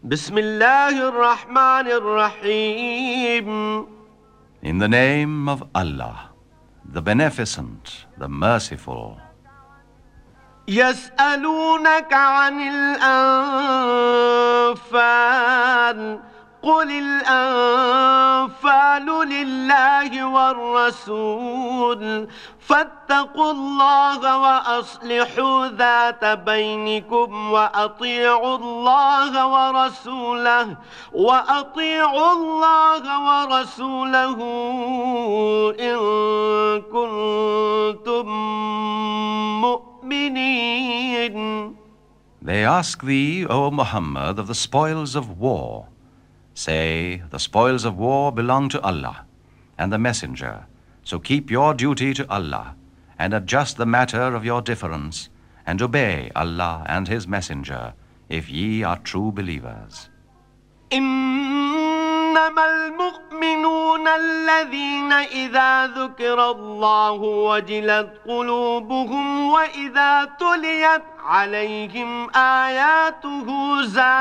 Bismillahir-Rahmanir-Rahim. In the name of Allah, the Beneficent, the Merciful. يسألونك عن الأنفال قل الأنفال لله والرسول فاتقوا الله وأصلحوا ذات بينكم وأطيعوا الله ورسوله إن كنتم مؤمنين. They ask thee, O Muhammad, of the spoils of war. Say, the spoils of war belong to Allah and the Messenger. So keep your duty to Allah and adjust the matter of your difference and obey Allah and His Messenger if ye are true believers. إنما المؤمنون الذين إذا ذكر الله وجلت قلوبهم وإذا تليت عليهم آياته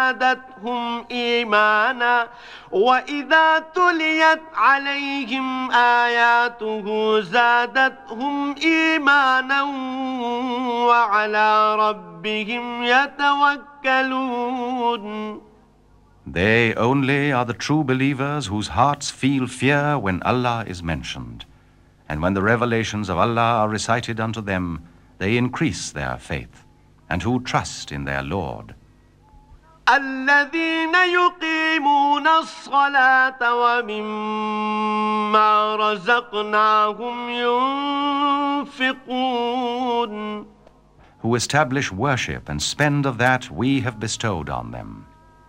زادتهم إيمانا وعلى ربهم يتوكلون. They only are the true believers whose hearts feel fear when Allah is mentioned. And when the revelations of Allah are recited unto them, they increase their faith, and who trust in their Lord. الذين يقيمون الصلاة ومما رزقناهم ينفقون. Who establish worship and spend of that we have bestowed on them.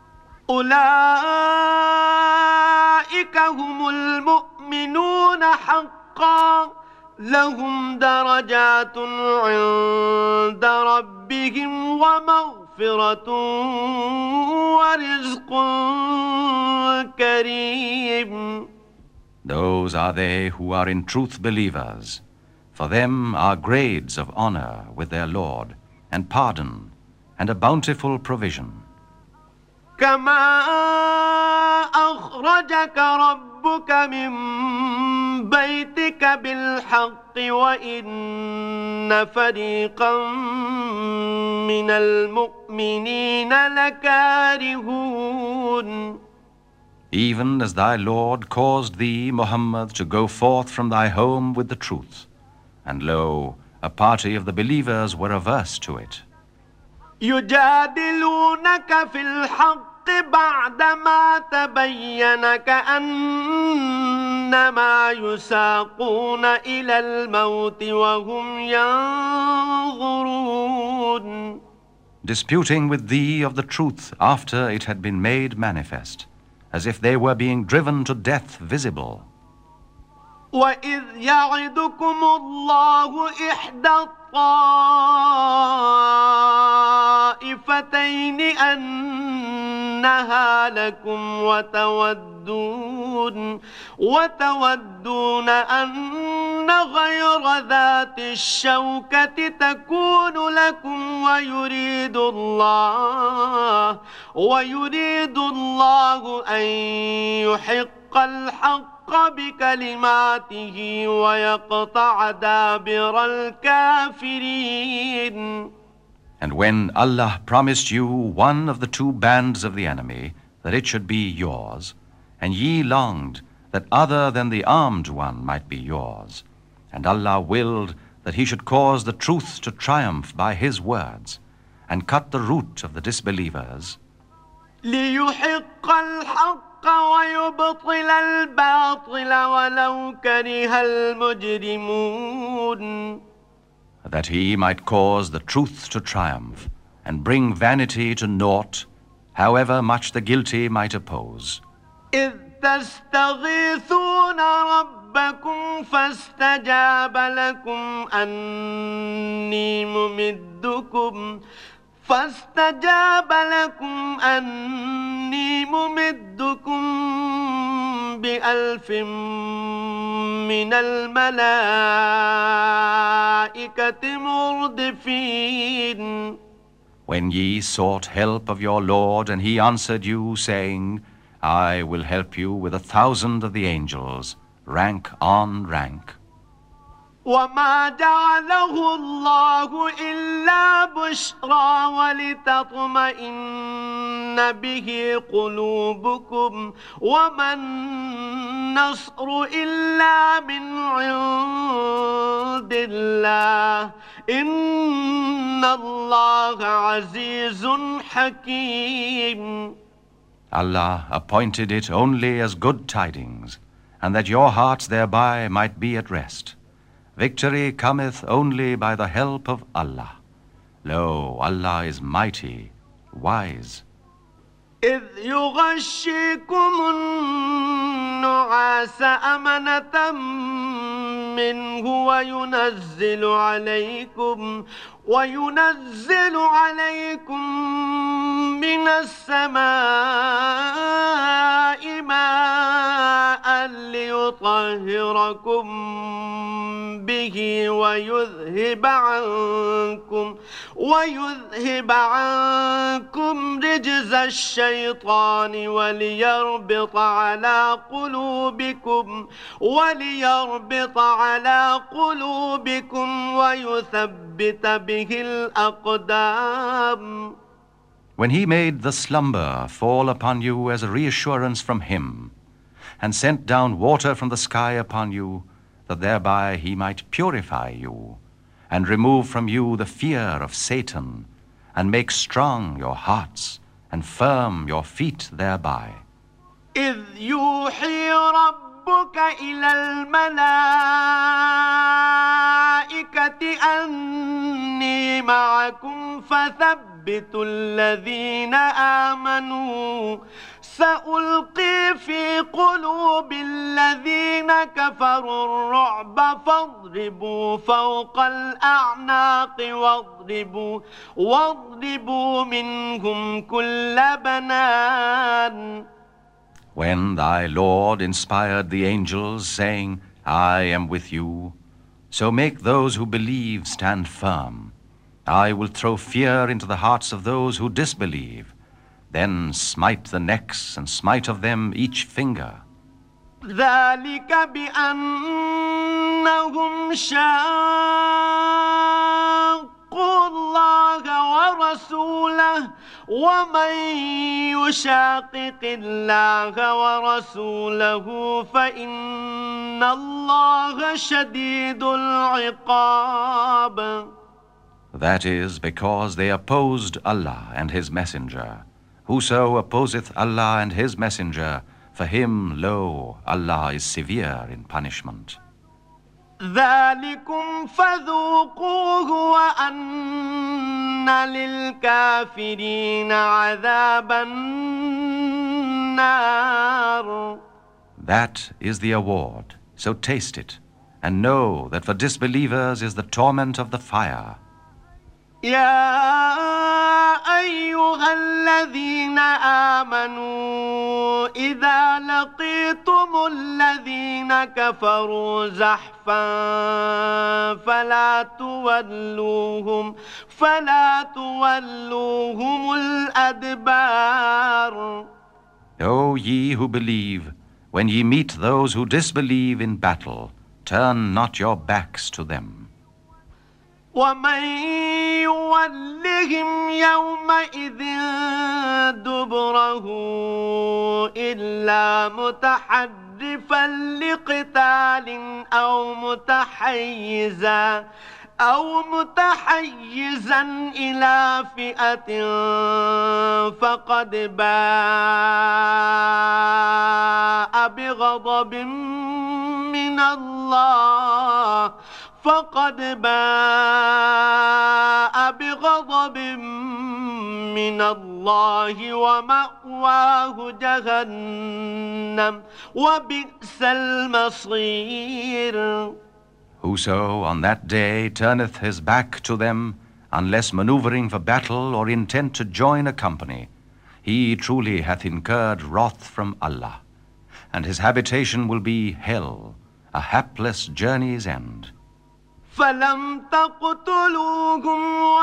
أولئك هم المؤمنون حقا لهم درجات عند ربهم ومغفرة ورزق كريم. Those are they who are in truth believers. For them are grades of honor with their Lord, and pardon, and a bountiful provision. كما أخرجك ربك من بيتك بالحق وإن فريقا من المؤمنين لكارهون. Even as thy Lord caused thee, Muhammad, to go forth from thy home with the truth, and lo, a party of the believers were averse to it. يجادلونك في الحق بعدما تبين كأنما يساقون إلى الموت وهم ينظرون. Disputing with thee of the truth after it had been made manifest, as if they were being driven to death visible. وإذ يعدكم الله إحدى الطائفتين أنها لكم وتودون أن غير ذات الشوكة تكون لكم ويريد الله أن يحق الحق بكلماته ويقطع دابر الكافرين. And when Allah promised you one of the two bands of the enemy, that it should be yours, and ye longed that other than the armed one might be yours, and Allah willed that He should cause the truth to triumph by His words, and cut the root of the disbelievers, ليحق الحق ويبطل الباطل ولو كره المجرمون. that He might cause the truth to triumph and bring vanity to naught, however much the guilty might oppose. إذ تستغيثون ربكم فاستجاب لكم أني ممدكم ب1000 من الملائكة مردفين. When ye sought help of your Lord, and he answered you, saying, I will help you with 1,000 of the angels, rank on rank. وما جعله الله إلا بشرى ولتطمئن به قلوبكم وما النصر إلا من عند الله إن الله عزيز حكيم. Allah appointed it only as good tidings, and that your hearts thereby might be at rest. Victory cometh only by the help of Allah. Lo, Allah is mighty, wise. إذ يغشيكم النعاس أمنة منه وينزل عليكم من السماء ماء ليطهركم به ويذهب عنكم رجز الشيطان وليربط على قلوبكم ويثبت به الأقدام. When he made the slumber fall upon you as a reassurance from him, and sent down water from the sky upon you, that thereby he might purify you, and remove from you the fear of Satan, and make strong your hearts, and firm your feet thereby. إذ يوحي ربك إلى الملائكة أني معكم فثبتوا الذين آمنوا سألقي في قلوب الذين كفروا الرعب فاضربوا فوق الأعناق واضربوا منهم كل بنان. When thy Lord inspired the angels, saying, I am with you, so make those who believe stand firm. I will throw fear into the hearts of those who disbelieve, then smite the necks and smite of them each finger. ذلك بأنهم شاقوا الله ورسوله ومن يشاقق الله ورسوله فإن الله شديد العقاب. That is because they opposed Allah and His Messenger. Whoso opposeth Allah and His Messenger, for him, lo, Allah is severe in punishment. ذلكم فذوقوه وأن للكافرين عذاب النار. That is the award, so taste it, and know that for disbelievers is the torment of the fire. يا أيها الذين آمنوا إذا لقيتم الذين كفروا زحفا فلا تولوهم الأدبار. O ye who believe, when ye meet those who disbelieve in battle, turn not your backs to them. ومن يولهم يومئذ دبره إلا متحرفا لقتال أو متحيزا إلى فئة فقد باء بغضب من الله ومأواه جهنم وبئس المصير. Whoso on that day turneth his back to them, unless maneuvering for battle or intent to join a company, he truly hath incurred wrath from Allah, and his habitation will be hell, a hapless journey's end. فلم تقتلوهم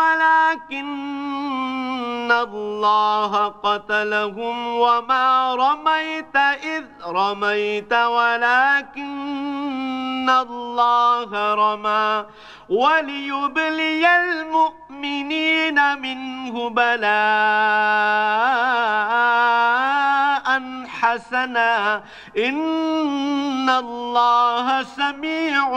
ولكن الله قتلهم وما رميت إذ رميت ولكن الله رمى وليبلي المؤمنين منه بلاء حسنا إن الله سميع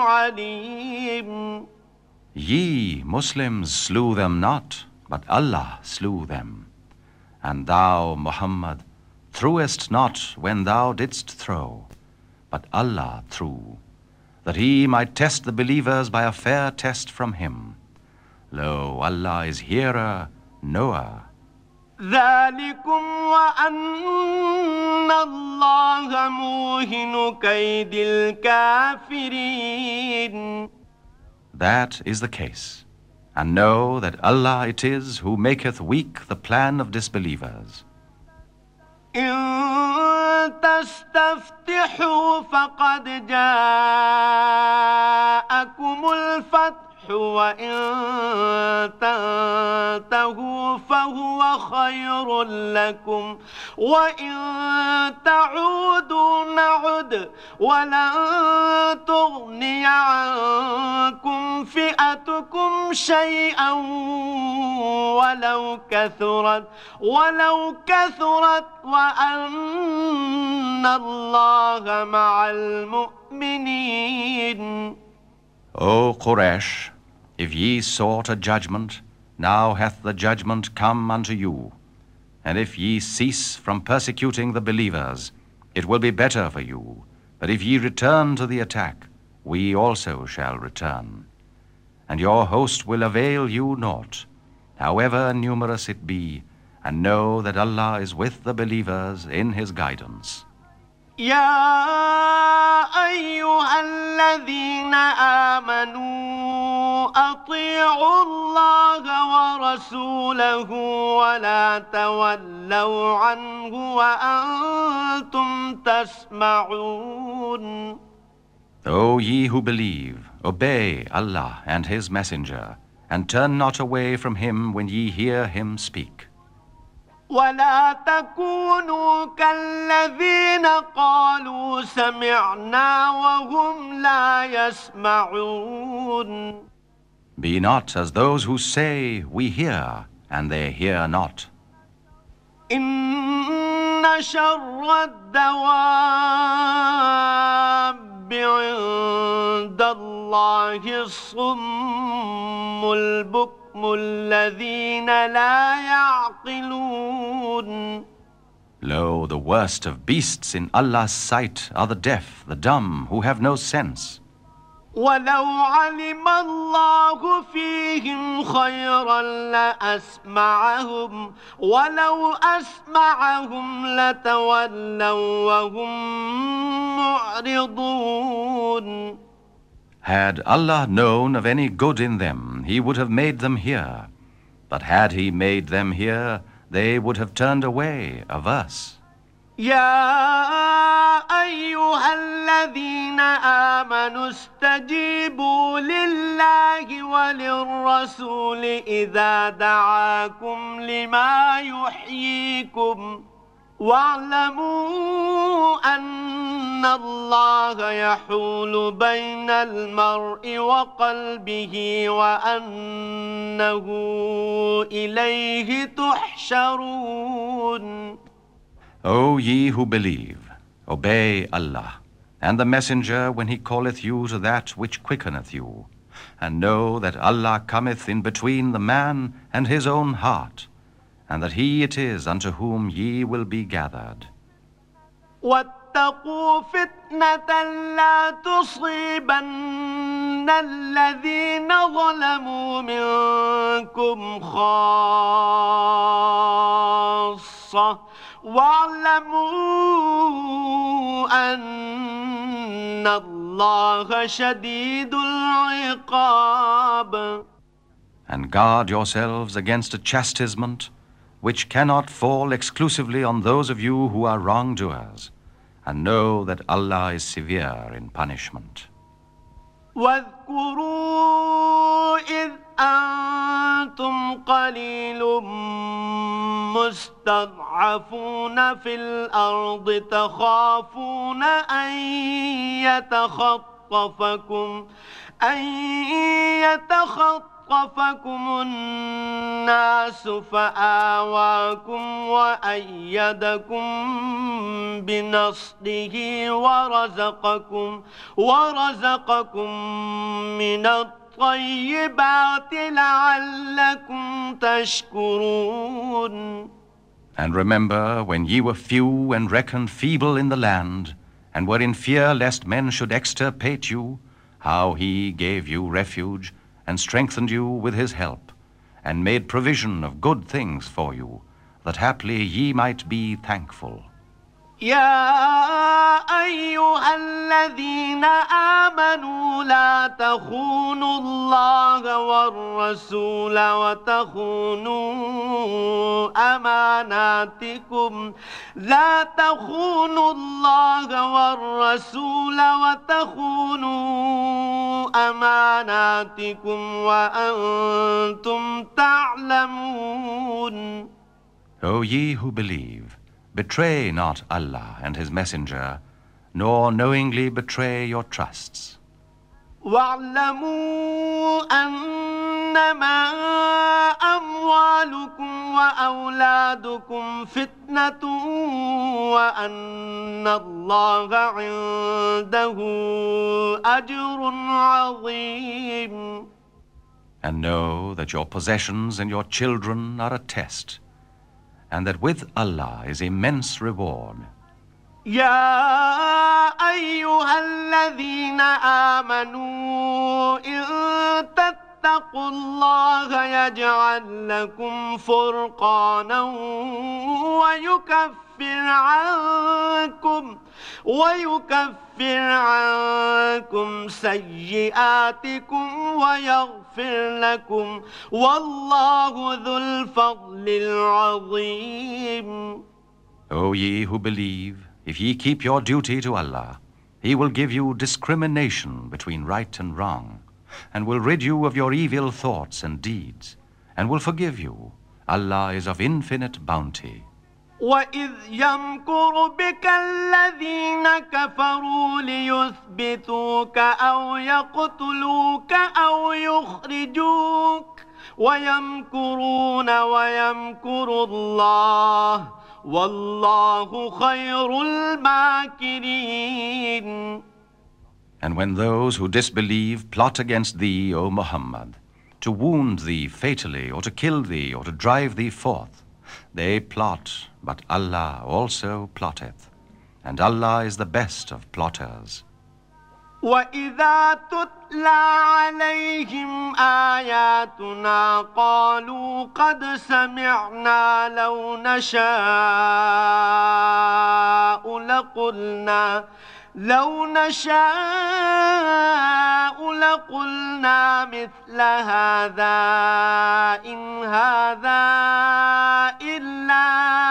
عليم. Ye Muslims slew them not, but Allah slew them. And thou, Muhammad, threwest not when thou didst throw, but Allah threw, that He might test the believers by a fair test from Him. Lo, Allah is hearer, knower. ذلكم وأن الله موهن كيد الكافرين. That is the case. And know that Allah it is who maketh weak the plan of disbelievers. إن تستفتحوا فقد جاءكم الفتح وإن تنتهوا فهو خير لكم وإن تعودوا نعد ولن تغني عنكم فئتكم شيئا ولو كثرت وأن الله مع المؤمنين. O Quraysh, if ye sought a judgment, now hath the judgment come unto you. And if ye cease from persecuting the believers, it will be better for you. But if ye return to the attack, we also shall return. And your host will avail you naught, however numerous it be, and know that Allah is with the believers in His guidance. يا أيها الذين آمنوا أطيعوا الله ورسوله ولا تولوا عنه وأنتم تسمعون. O ye who believe, obey Allah and His Messenger, and turn not away from Him when ye hear Him speak. ولا تكونوا كالذين قالوا سمعنا وهم لا يسمعون. Be not as those who say, we hear, and they hear not. إن شر الدواب عند الله الصم البكم الذين لا يعقلون. Lo, the worst of beasts in Allah's sight are the deaf, the dumb, who have no sense. ولو علم الله فيهم خيرا لأسمعهم ولو أسمعهم لتولوا وهم معرضون. Had Allah known of any good in them, He would have made them hear. But had He made them hear, they would have turned away, averse. يا أيها الذين آمنوا استجيبوا لله وللرسول إذا دعاكم لما يحييكم واعلموا أن الله يحول بين المرء وقلبه وأنه إليه تحشرون. O ye who believe, obey Allah and the Messenger when He calleth you to that which quickeneth you, and know that Allah cometh in between the man and his own heart, and that He it is unto whom ye will be gathered. واتقوا فتنة لا تصيبن الذين ظلموا منكم خاصة واعلموا أن الله شديد العقاب. And guard yourselves against a chastisement which cannot fall exclusively on those of you who are wrongdoers, and know that Allah is severe in punishment. واذكروا إذ أنتم قليل مستضعفون في الأرض تخافون أن يتخطفكم الناس فآواكم وأيدكم بنصره ورزقكم من الطيبات لعلكم تشكرون. And remember when ye were few and reckoned feeble in the land, and were in fear lest men should extirpate you, how he gave you refuge, and strengthened you with his help, and made provision of good things for you, that haply ye might be thankful. يا أيها الذين آمنوا لا تخونوا الله والرسول وتخونوا أماناتكم وأنتم تعلمون. O ye who believe, betray not Allah and His Messenger, nor knowingly betray your trusts. واعلموا أنما أموالكم وأولادكم فتنة وأن الله عنده أجر عظيم. And know that your possessions and your children are a test, and that with Allah is immense reward. يا أيها الذين آمنوا إن تتقوا الله يجعل لكم فرقانا ويكفر عنكم سيئاتكم ويغفر لكم والله ذو الفضل العظيم. O ye who believe, if ye keep your duty to Allah, He will give you discrimination between right and wrong, and will rid you of your evil thoughts and deeds, and will forgive you. Allah is of infinite bounty. وَإِذْ يَمْكُرُ بِكَ الَّذِينَ كَفَرُوا لِيُثْبِتُوكَ أَوْ يَقْتُلُوكَ أَوْ يُخْرِجُوكَ وَيَمْكُرُونَ وَيَمْكُرُ اللَّهُ وَاللَّهُ خَيْرُ الْمَاكِرِينَ. And when those who disbelieve plot against thee, O Muhammad, to wound thee fatally, or to kill thee, or to drive thee forth, they plot, but Allah also plotteth, and Allah is the best of plotters. وَإِذَا تُتْلَى عَلَيْهِمْ آيَاتُنَا قَالُوا قَدْ سَمِعْنَا لَوْ نشاء لقلنا مثل هذا إن هذا إلا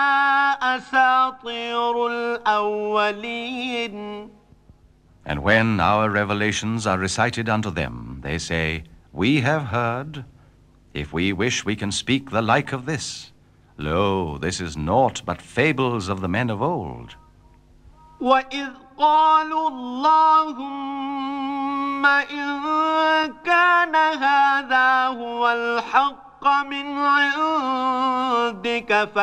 أساطير الأولين. And when our revelations are recited unto them, they say, We have heard. If we wish, we can speak the like of this. Lo, this is naught but fables of the men of old. وَإِذْ قَالُوا اللَّهُمَّ إِن كَانَ هَذَا هُوَ الْحَقَّ مِنْ عِندِكَ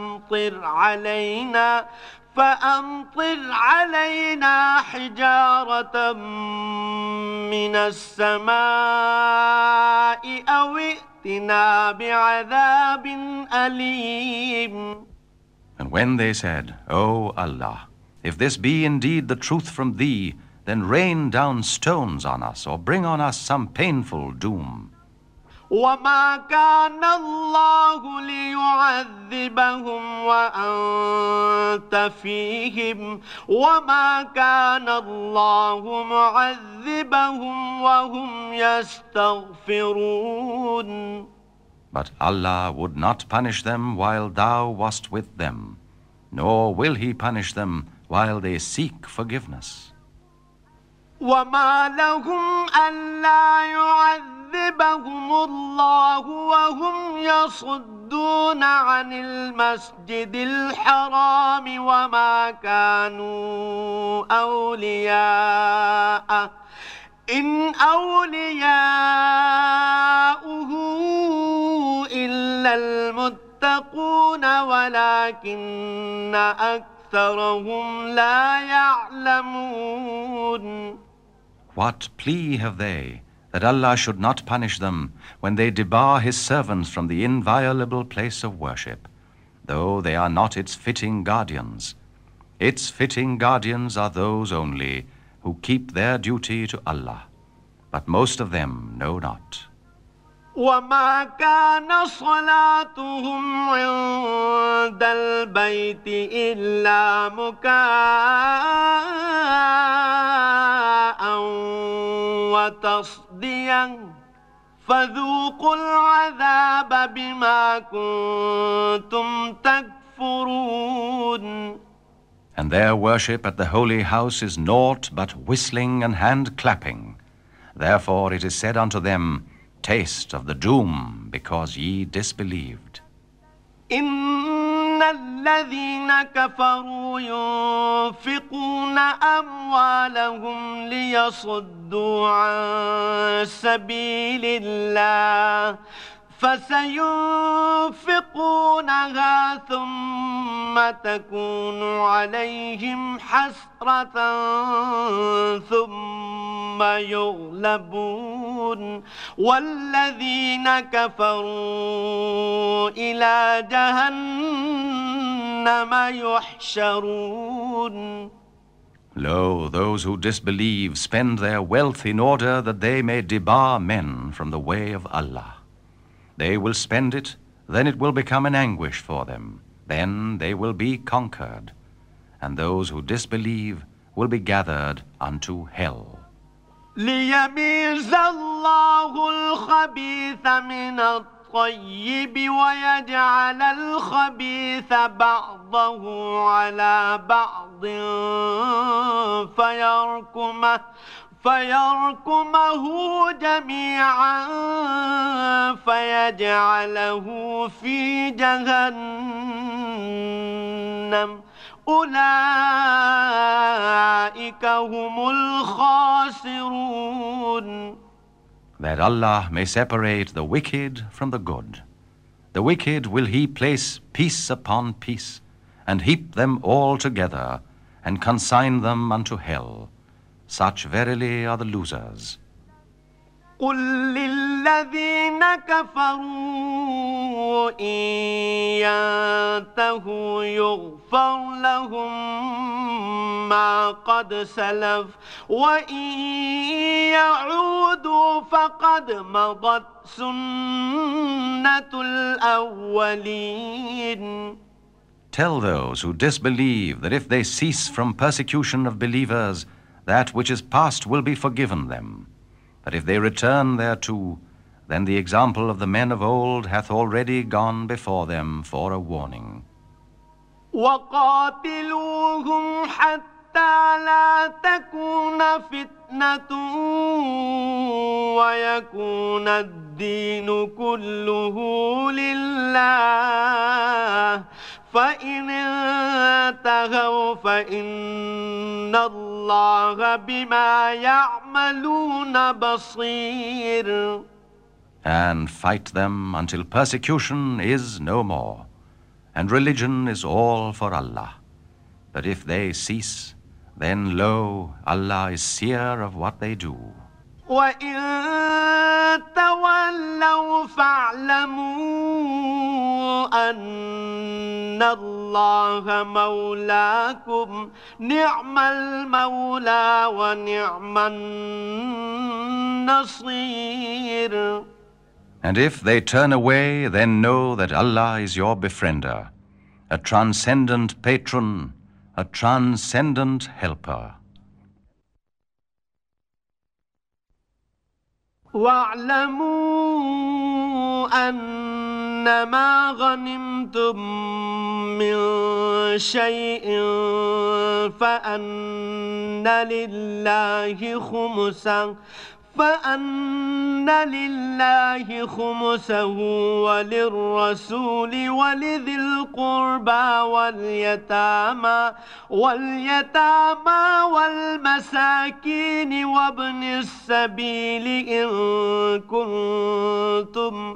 فأمطر علينا حجارة من السماء أو ائتنا بعذاب أليم. And when they said, O Allah, if this be indeed the truth from thee, then rain down stones on us, or bring on us some painful doom. وما كان الله ليعذبهم وأنت فيهم وما كان الله معذبهم وهم يستغفرون. But Allah would not punish them while thou wast with them, nor will He punish them while they seek forgiveness. وما لهم ألا يعذبهم الله وهم يصدون عن المسجد الحرام وما كانوا أولياءه إن أولياؤه إلا المتقون ولكن أكثرهم لا يعلمون. What plea have they that Allah should not punish them when they debar His servants from the inviolable place of worship, though they are not its fitting guardians? Its fitting guardians are those only who keep their duty to Allah, but most of them know not. وما كان صلاتهم عند البيت إلا مكاء وتصديا فذوقوا العذاب بما كنتم تكفرون. And their worship at the holy house is naught but whistling and hand-clapping. Therefore it is said unto them, Taste of the doom, because ye disbelieved. إن الذين كفروا ينفقون أموالهم ليصدوا عن سبيل الله فسينفقونها ثم تكون عليهم حسرة ثم يغلبون والذين كفروا إلى جهنم يحشرون. Lo, those who disbelieve spend their wealth in order that they may debar men from the way of Allah. They will spend it, then it will become an anguish for them. Then they will be conquered, and those who disbelieve will be gathered unto hell. ليميز الله الخبيث من الطيب ويجعل الخبيث بعضه على بعض فيركمه جميعا فيجعله في جهنم أولئك هم الخاسرون. That Allah may separate the wicked from the good. The wicked will He place piece upon piece, and heap them all together, and consign them unto hell. Such verily are the losers. قل للذين كفروا إن ينتهوا يغفر لهم ما قد سلف وإن يعودوا فقد مضت سنة الأولين. Tell those who disbelieve that if they cease from persecution of believers, that which is past will be forgiven them. But if they return thereto, then the example of the men of old hath already gone before them for a warning. وَقَاتِلُوهُمْ حَتَّى لَا تَكُونَ فِتْنَةٌ وَيَكُونَ الدِّينُ كُلُّهُ لِلَّهِ فإن انتهوا فإن الله بما يعملون بصير. And fight them until persecution is no more, and religion is all for Allah. But if they cease, then lo, Allah is seer of what they do. وَإِن تَوَلَّوْا فَاعْلَمُوا أَنَّ اللَّهَ مَوْلَاكُمْ نِعْمَ الْمَوْلَى وَنِعْمَ النَّصِيرُ. And if they turn away, then know that Allah is your befriender, a transcendent patron, a transcendent helper. واعلموا أنما غنمتم من شيء فأن لله خمسه وللرسول ولذي القربى واليتامى والمساكين وابن السبيل إن كنتم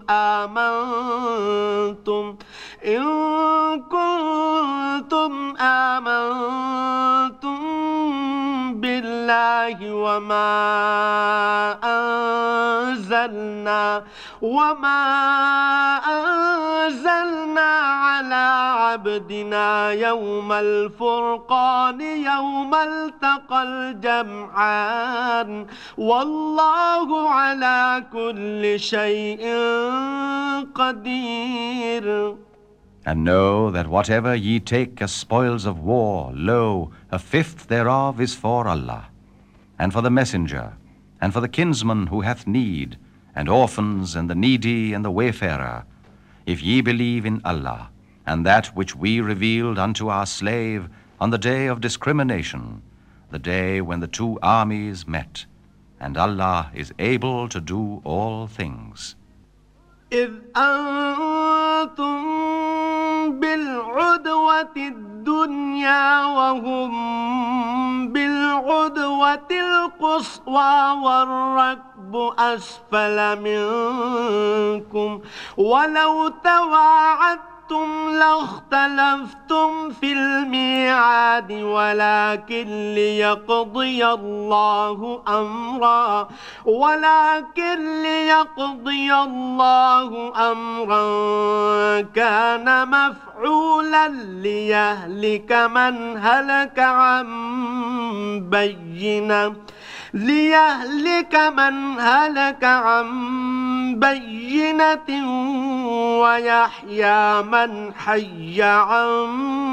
آمنتم بالله وما أنزلنا على عبدنا يوم الفرقان يوم التقى الجمعان والله على كل شيء قدير. And know that whatever ye take as spoils of war, lo, a fifth thereof is for Allah, and for the messenger, and for the kinsman who hath need, and orphans, and the needy, and the wayfarer, if ye believe in Allah, and that which we revealed unto our slave on the day of discrimination, the day when the two armies met, and Allah is able to do all things. إذ أنتم بالعدوة الدنيا وهم بالعدوة القصوى والركب أسفل منكم ولو تواعدتم لاختلفتم في الميعاد ولكن ليقضي الله أمرا كان مفعولا ليهلك من هلك عن بينة ويحيى من حي عن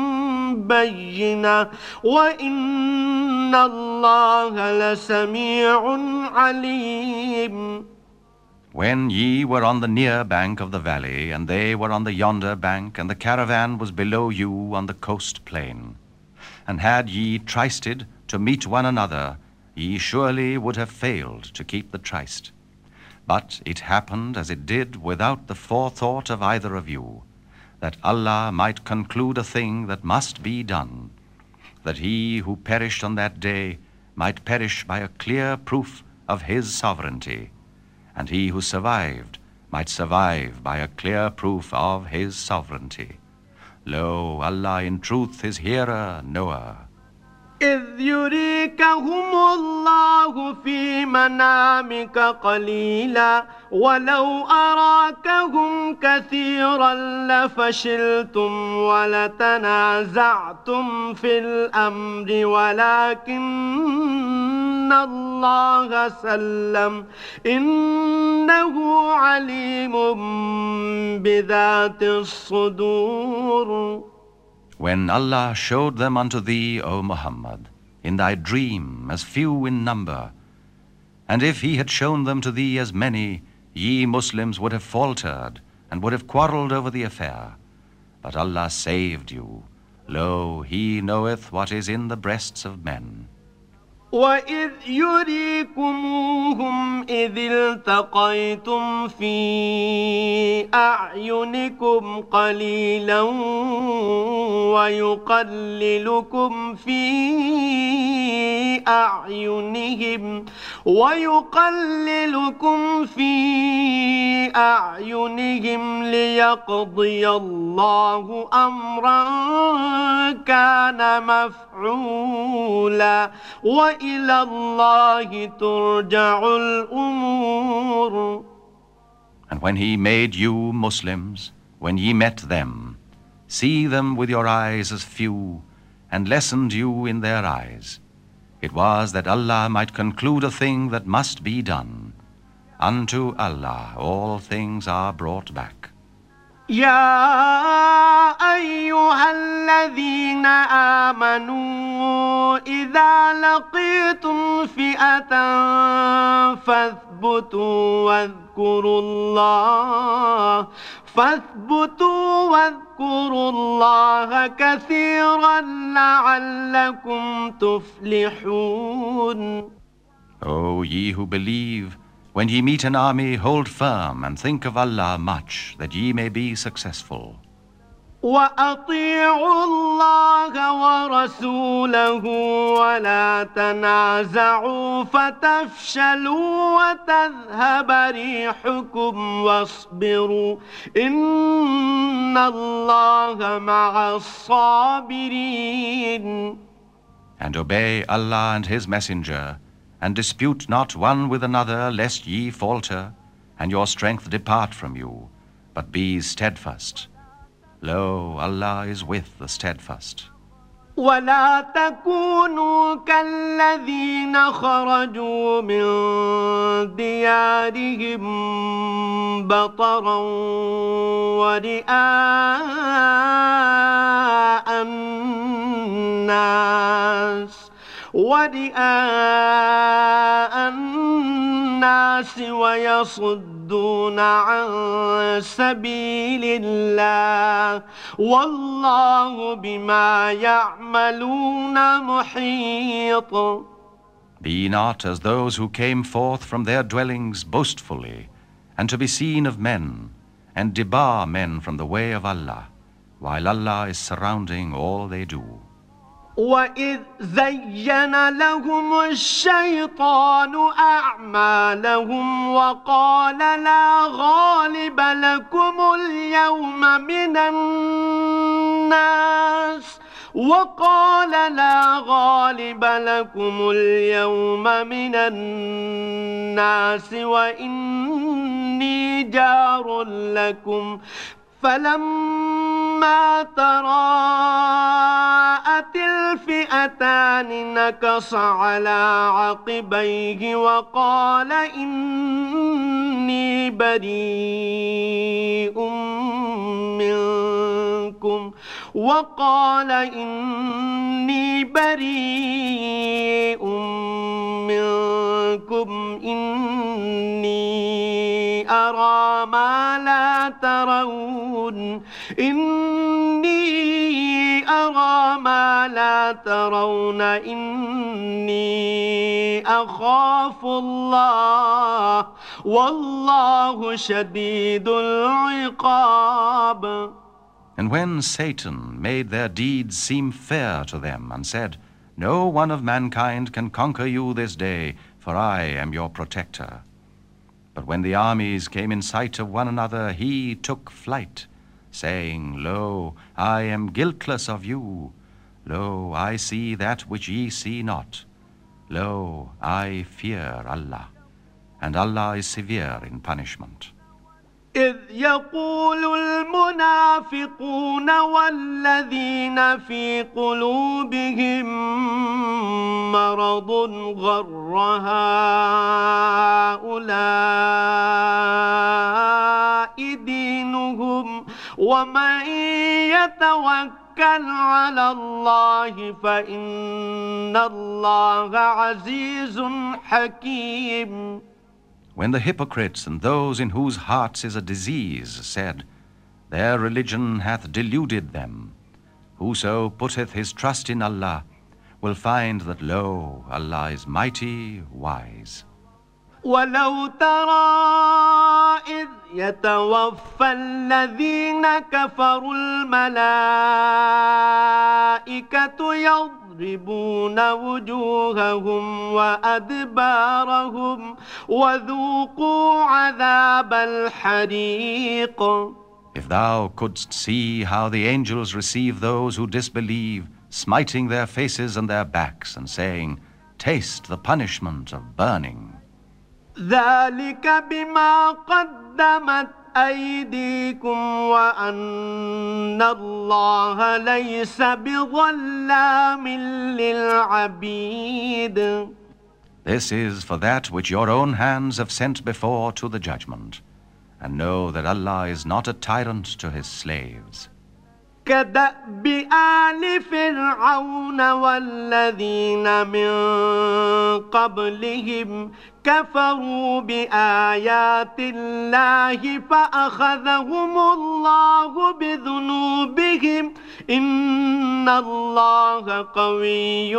بينة وإن الله لسميع عليم. When ye were on the near bank of the valley, and they were on the yonder bank, and the caravan was below you on the coast plain, and had ye trysted to meet one another, ye surely would have failed to keep the tryst. But it happened as it did without the forethought of either of you, that Allah might conclude a thing that must be done, that he who perished on that day might perish by a clear proof of his sovereignty, and he who survived might survive by a clear proof of his sovereignty. Lo, Allah in truth is hearer, knower. إذ يريكهم الله في منامك قليلا ولو أراكهم كثيرا لفشلتم ولتنازعتم في الأمر ولكن الله سلم إنه عليم بذات الصدور. When Allah showed them unto thee, O Muhammad, in thy dream as few in number, and if he had shown them to thee as many, ye Muslims would have faltered and would have quarreled over the affair. But Allah saved you. Lo, he knoweth what is in the breasts of men. وَإِذْ يُرِيكُمُوهُمْ إِذِ الْتَقَيْتُمْ فِي أَعْيُنِكُمْ قَلِيلًا وَيُقَلِّلُكُمْ فِي أَعْيُنِهِمْ لِيَقْضِيَ اللَّهُ أَمْرًا كَانَ مَفْعُولًا وإلى الله ترجع الأمور. And when he made you Muslims, when ye met them, see them with your eyes as few, and lessened you in their eyes. It was that Allah might conclude a thing that must be done. Unto Allah all things are brought back. يا أيها الذين آمنوا إذا لقيتم فئة فاثبتوا فاثبتوا واذكروا الله كثيرا لعلكم تفلحون. O ye who believe, when ye meet an army, hold firm and think of Allah much, that ye may be successful. وأطيعوا الله ورسوله ولا تنازعوا فتفشلوا وتذهب ريحكم واصبروا إن الله مع الصابرين. And obey Allah and His Messenger, and dispute not one with another, lest ye falter, and your strength depart from you, but be steadfast. Lo, Allah is with the steadfast. ولا تكونوا كالذين خرجوا من ديارهم بطرا ورئاء الناس ويصدون عن سبيل الله والله بما يعملون محيط. Be not as those who came forth from their dwellings boastfully, and to be seen of men, and debar men from the way of Allah, while Allah is surrounding all they do. وَإِذْ زَيَّنَ لَهُمُ الشَّيْطَانُ أَعْمَالَهُمْ وَقَالَ لَا غَالِبَ لَكُمُ الْيَوْمَ مِنَ النَّاسِ وَإِنِّي جَارٌ لَكُمْ فلما تراءت الفئتان نكص على عقبيه وقال إني بريء منكم إني أرى ما لا ترون إني أخاف الله والله شديد العقاب. And when Satan made their deeds seem fair to them and said, No one of mankind can conquer you this day, for I am your protector. But when the armies came in sight of one another, he took flight, saying, Lo, I am guiltless of you. Lo, I see that which ye see not. Lo, I fear Allah, and Allah is severe in punishment. إذ يقول المنافقون والذين في قلوبهم مرض غر هؤلاء دينهم ومن يتوكل على الله فإن الله عزيز حكيم. When the hypocrites and those in whose hearts is a disease said, Their religion hath deluded them, whoso putteth his trust in Allah will find that, lo, Allah is mighty wise. ولو ترى إذ يتوفى الذين كفروا الملائكة يضربون وجوههم وأدبارهم وذوقوا عذاب الحريق. If thou couldst see how the angels receive those who disbelieve, smiting their faces and their backs and saying, Taste the punishment of burning. ذلك بما قدمت أيديكم وأن الله ليس بظلام للعبيد. This is for that which your own hands have sent before to the judgment, and know that Allah is not a tyrant to His slaves. كدأب آل فرعون والذين من قبلهم كفروا بآيات الله فأخذهم الله بذنوبهم إن الله قوي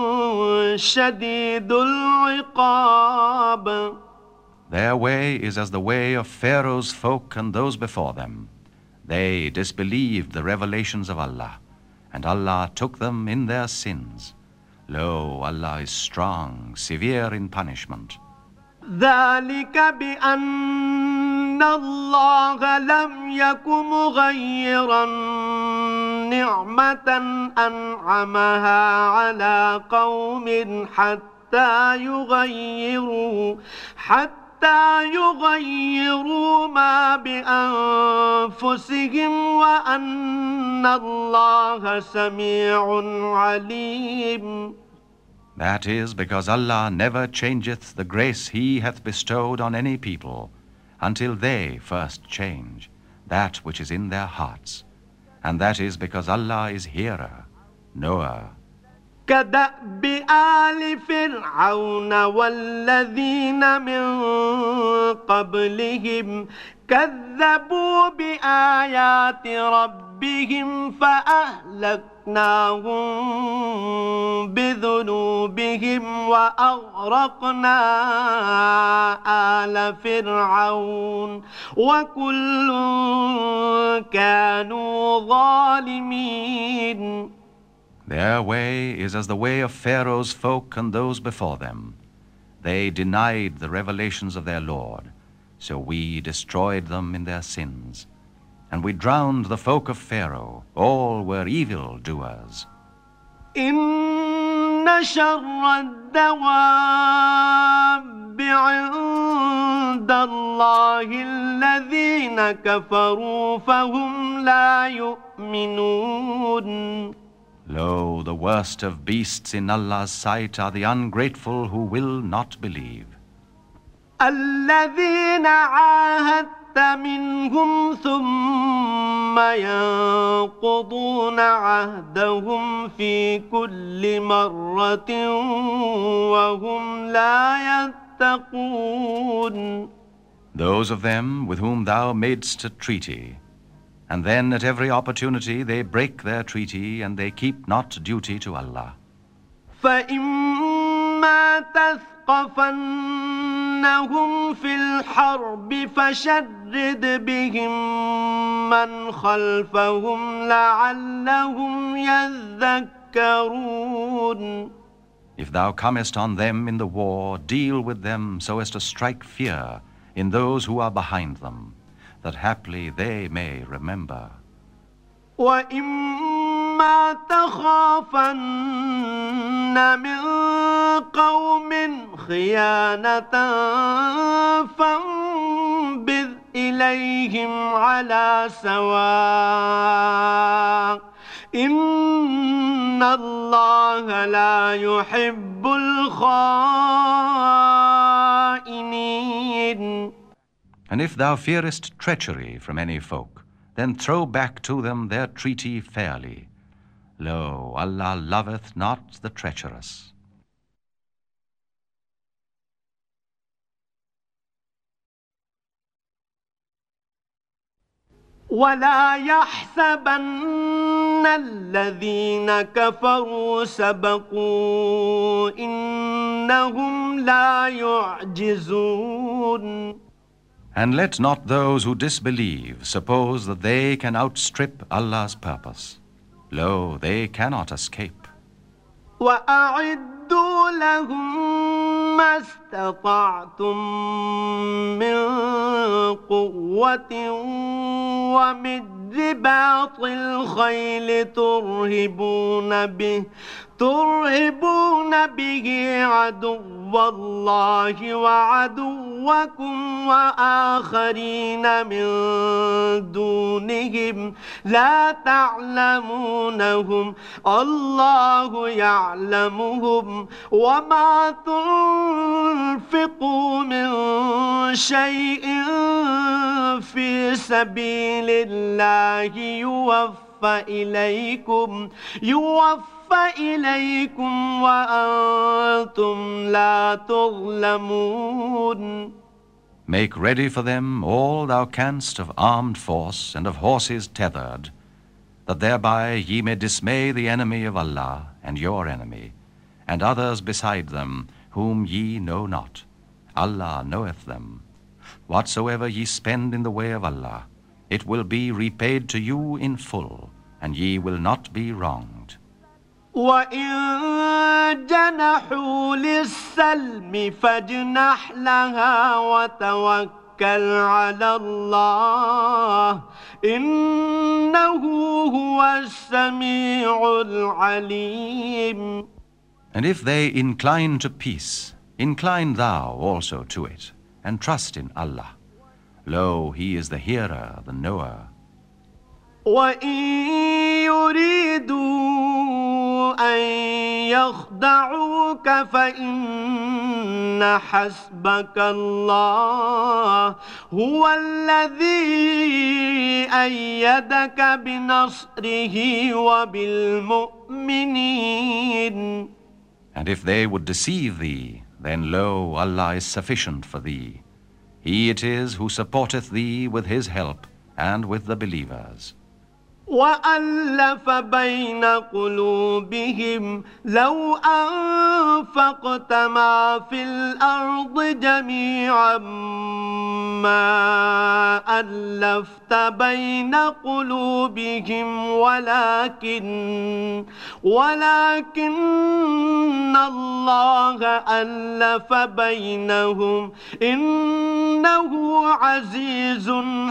شديد العقاب. Their way is as the way of Pharaoh's folk and those before them. They disbelieved the revelations of Allah, and Allah took them in their sins. Lo, Allah is strong, severe in punishment. ذلك بأن الله لم يك مغيرا نعمة أنعمها على قوم حتى يغيروا ما بأنفسهم وأن الله سميع عليم. That is because Allah never changeth the grace He hath bestowed on any people until they first change that which is in their hearts. And that is because Allah is hearer, knower. كدأب آل فرعون والذين من قبلهم كذبوا بآيات ربهم فأهلكناهم بذنوبهم وأغرقنا آل فرعون وكل كانوا ظالمين. Their way is as the way of Pharaoh's folk and those before them. They denied the revelations of their Lord, so we destroyed them in their sins. And we drowned the folk of Pharaoh. All were evil doers. إن شر الدواب عند الله الذين كفروا فهم لا يؤمنون. Lo, the worst of beasts in Allah's sight are the ungrateful who will not believe. الذين عاهدت منهم ثم ينقضون عهدهم في كل مرة وهم لا يتقون. Those of them with whom thou madest a treaty, and then at every opportunity they break their treaty and they keep not duty to Allah. فإما تثقفنهم في الحرب فشرد بهم من خلفهم لعلهم يذكرون. If thou comest on them in the war, deal with them so as to strike fear in those who are behind them, that haply they may remember. وَإِمَّا تَخَافَنَّ مِنْ قَوْمٍ خِيَانَةً فَانبِذْ إِلَيْهِمْ عَلَى سَوَاءٍ إِنَّ اللَّهَ لَا يُحِبُّ الْخَائِنِينَ. And if thou fearest treachery from any folk, then throw back to them their treaty fairly. Lo, Allah loveth not the treacherous. ولا يحسبن الذين كفروا سبقوا إنهم لا يعجزون. And let not those who disbelieve suppose that they can outstrip Allah's purpose. Lo, they cannot escape. وأعدوا لهم ما استطعتم من قوة ومن رباط الخيل ترهبون به عدو الله وعدوكم وآخرين من دونهم لا تعلمونهم الله يعلمهم وما تنفقوا من شيء في سبيل الله يوفى إليكم وأنتم لا تظلمون. Make ready for them all thou canst of armed force and of horses tethered, that thereby ye may dismay the enemy of Allah and your enemy, and others beside them whom ye know not. Allah knoweth them. Whatsoever ye spend in the way of Allah, it will be repaid to you in full, and ye will not be wronged. وَإِن جَنَحُوا لِلسَّلْمِ فَاجْنَحْ لَهَا وَتَوَكَّلْ عَلَى اللَّهِ إِنَّهُ هُوَ السَّمِيعُ الْعَلِيمُ. And if they incline to peace, incline thou also to it, and trust in Allah. Lo, He is the hearer, the knower. وَإِن يُرِيدُوا أَن يَخْدَعُوكَ فَإِنَّ حَسْبَكَ اللَّهُ هُوَ الَّذِي أَيَّدَكَ بِنَصْرِهِ وَبِالْمُؤْمِنِينَ. And if they would deceive thee, then lo, Allah is sufficient for thee. He it is who supporteth thee with His help and with the believers. وَأَلَّفَ بَيْنَ قُلُوبِهِمْ لَوْ أَنفَقْتَ مَا فِي الْأَرْضِ جَمِيعًا مَا أَلَّفْتَ بَيْنَ قُلُوبِهِمْ ولكن الله ألف بينهم إنه عزيز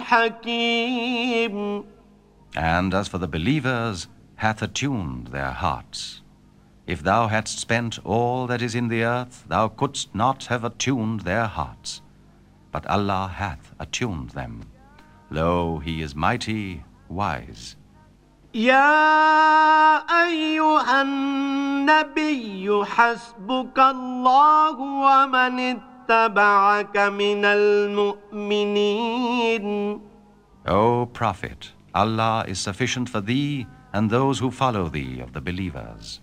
حكيم. And as for the believers, hath attuned their hearts. If thou hadst spent all that is in the earth, thou couldst not have attuned their hearts. But Allah hath attuned them. Lo, He is mighty, wise. يا أيها النبي حسبك الله ومن اتبعك من المؤمنين. O Prophet, Allah is sufficient for thee and those who follow thee of the believers.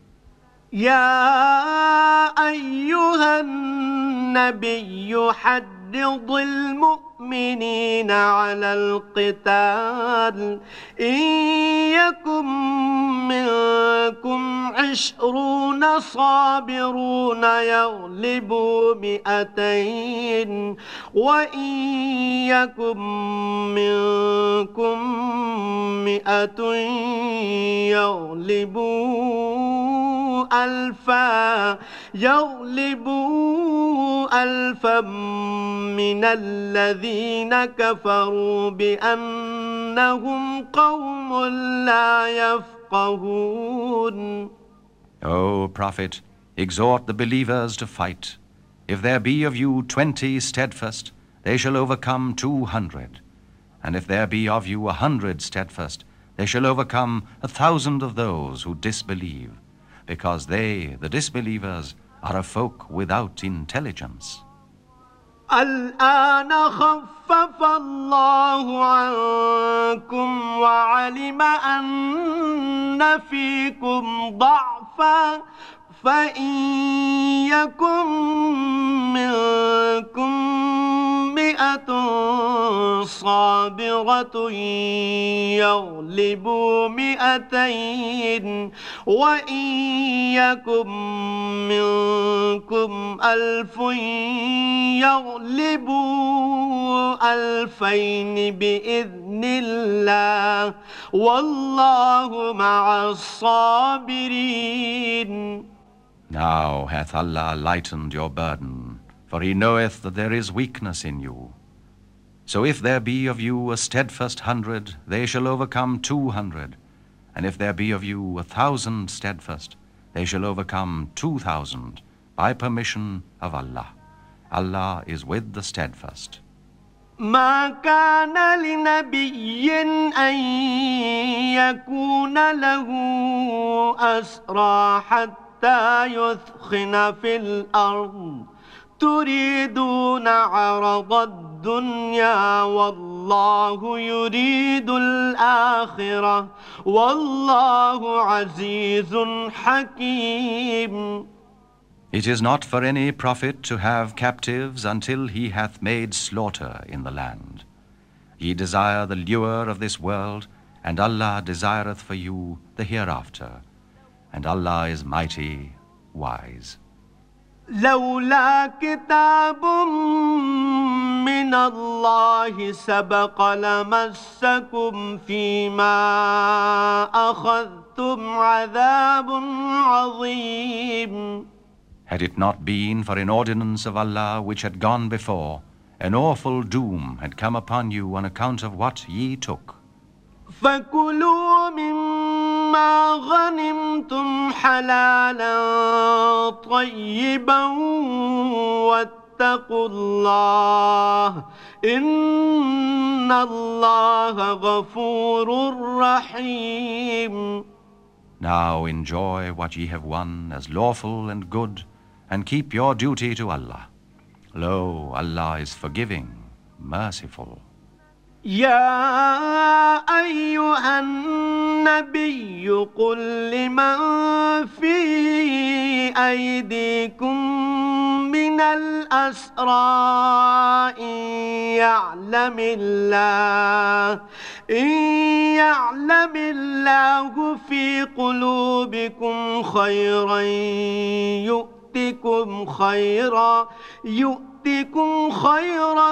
يا أيها النبي حرض المؤمنين على القتال إن يكن منكم 20 صابرون يغلبوا 200 وإن يكن منكم 100 يغلبوا ألفا من الذين كفروا بأنهم قوم لا يفقهون. O Prophet, exhort the believers to fight. If there be of you 20 steadfast, they shall overcome 200. And if there be of you 100 steadfast, they shall overcome 1,000 of those who disbelieve, because they, the disbelievers, are a folk without intelligence. الآن خفف الله عنكم وعلم أن فيكم ضعفا فإن يكن منكم 100 صابرة يغلبوا 200 وإن يكن منكم 1000 يغلبوا 2000 بإذن الله والله مع الصابرين. Now hath Allah lightened your burden, for He knoweth that there is weakness in you. So if there be of you a steadfast 100, they shall overcome 200. And if there be of you 1,000 steadfast, they shall overcome 2,000 by permission of Allah. Allah is with the steadfast. ما كان لنبي أن يكون له أسرى حتى يثخن في الأرض تريدون عرض الدنيا والله والله يريد الآخرة والله عزيز حكيم. It is not for any prophet to have captives until he hath made slaughter in the land. Ye desire the lure of this world, and Allah desireth for you the hereafter, and Allah is mighty, wise. لولا كتاب من الله سبق لمسكم فيما أخذتم عذاب عظيم. Had it not been for an ordinance of Allah which had gone before, an awful doom had come upon you on account of what ye took. فكلوا مما غنمتم حلالا طيبا واتقوا الله إن الله غفور رحيم. Now enjoy what ye have won as lawful and good, and keep your duty to Allah. Lo, Allah is forgiving, merciful. يا أيها النبي قل لمن في أيديكم من الأسرى إن يعلم الله في قلوبكم خيرا يؤتكم خيرا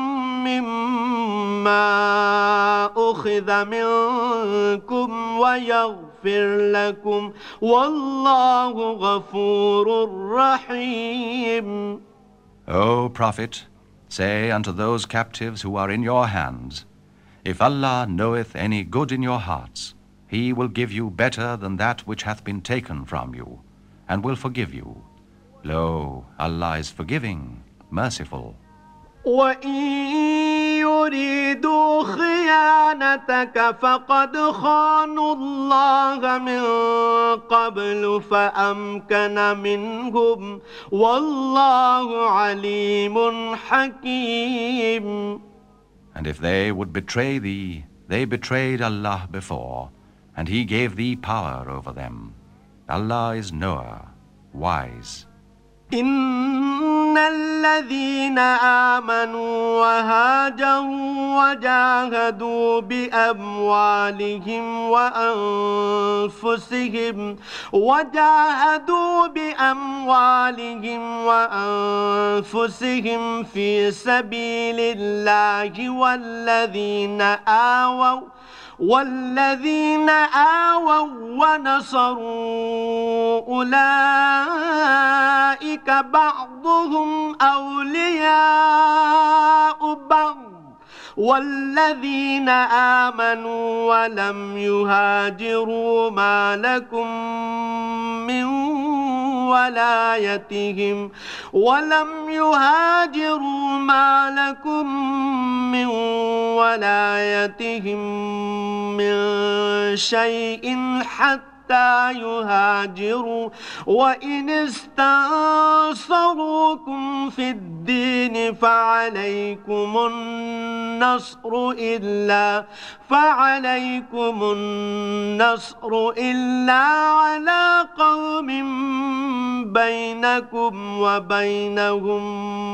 مما أخذ منكم ويغفر لكم والله غفور رحيم. O Prophet, say unto those captives who are in your hands, if Allah knoweth any good in your hearts, He will give you better than that which hath been taken from you, and will forgive you. Lo, Allah is forgiving, merciful. وَإِن يُرِيدُوا خِيَانَتَكَ فَقَدْ خَانُوا اللَّهَ مِن قَبْلُ فَأَمْكَنَ مِنْهُمْ وَاللَّهُ عَلِيمٌ حَكِيمٌ. And if they would betray thee, they betrayed Allah before, and He gave thee power over them. Allah is knower, wise. إن الذين آمنوا وهاجروا وجاهدوا بأموالهم وأنفسهم في سبيل الله والذين آووا ونصروا أولئك بعضهم أولياء بعض والذين آمنوا ولم يهاجروا ما لكم من ولايتهم من شيء حتى يهاجروا وإن استنصروكم في الدين فعليكم النصر إلا على قوم بينكم وبينهم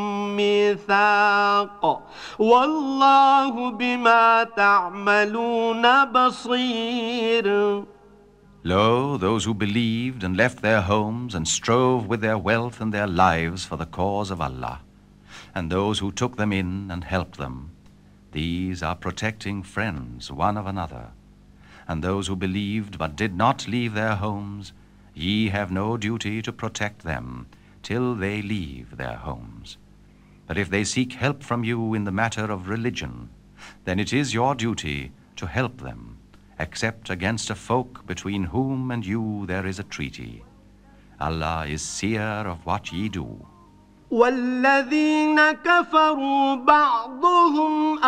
ميثاق والله بما تعملون بصير. Lo, those who believed and left their homes and strove with their wealth and their lives for the cause of Allah, and those who took them in and helped them, these are protecting friends one of another. And those who believed but did not leave their homes, ye have no duty to protect them till they leave their homes. But if they seek help from you in the matter of religion, then it is your duty to help them, except against a folk between whom and you there is a treaty. Allah is seer of what ye do. والذين كفروا بعضهم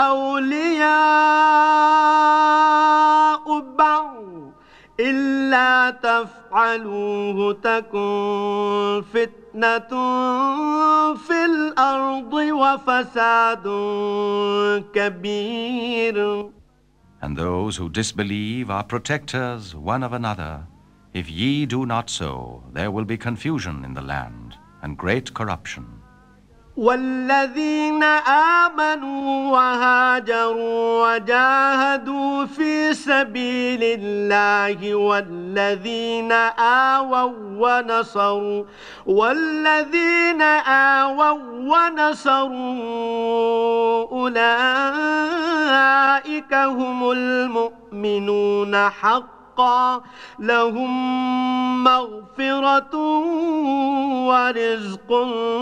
أولياء بعض إلا تفعلوه تكن فتنة في الأرض وفساد كبير. And those who disbelieve are protectors one of another. If ye do not so, there will be confusion in the land and great corruption. والذين آمنوا وهاجروا وجاهدوا في سبيل الله والذين آووا ونصروا أولئك هم المؤمنون حقا لهم مغفرة ورزق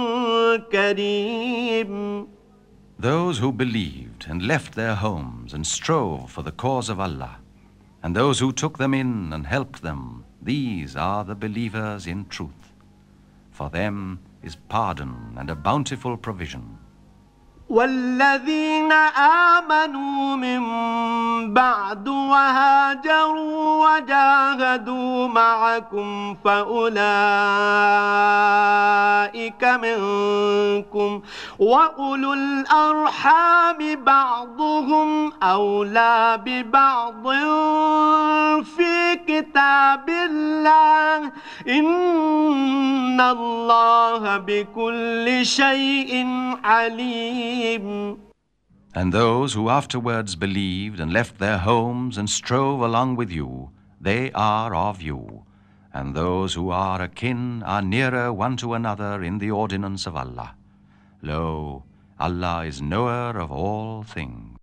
كريم. Those who believed and left their homes and strove for the cause of Allah, and those who took them in and helped them, these are the believers in truth. For them is pardon and a bountiful provision. والذين آمنوا من بعد وهاجروا وجاهدوا معكم فأولئك منكم وأولو الأرحام بعضهم أولى ببعض في كتاب الله إن الله بكل شيء عليم. And those who afterwards believed and left their homes and strove along with you, they are of you. And those who are akin are nearer one to another in the ordinance of Allah. Lo, Allah is knower of all things.